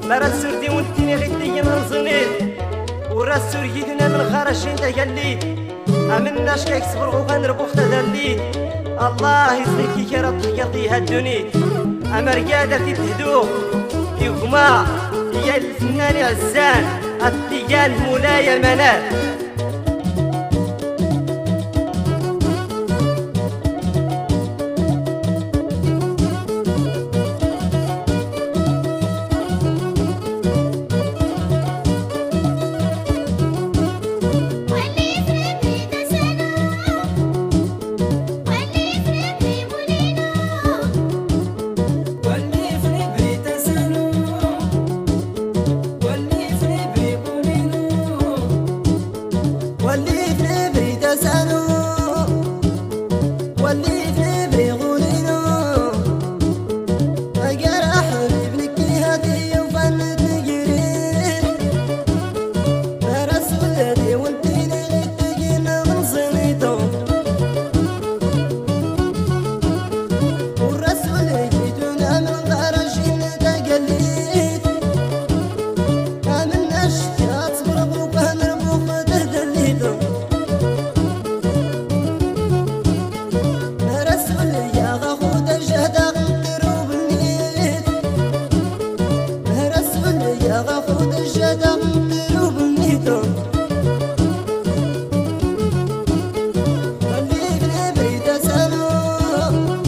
مرا السردي وانتيني غيدي ننزنيد ورا السريدنا من خرجين تجليد امناش كيكسبر وغنربو ختدليد الله يسلكي كرا تحيطيها الدنيا اما رقادة تهدو يغما يا الفنان عزان التيجان مولاي منال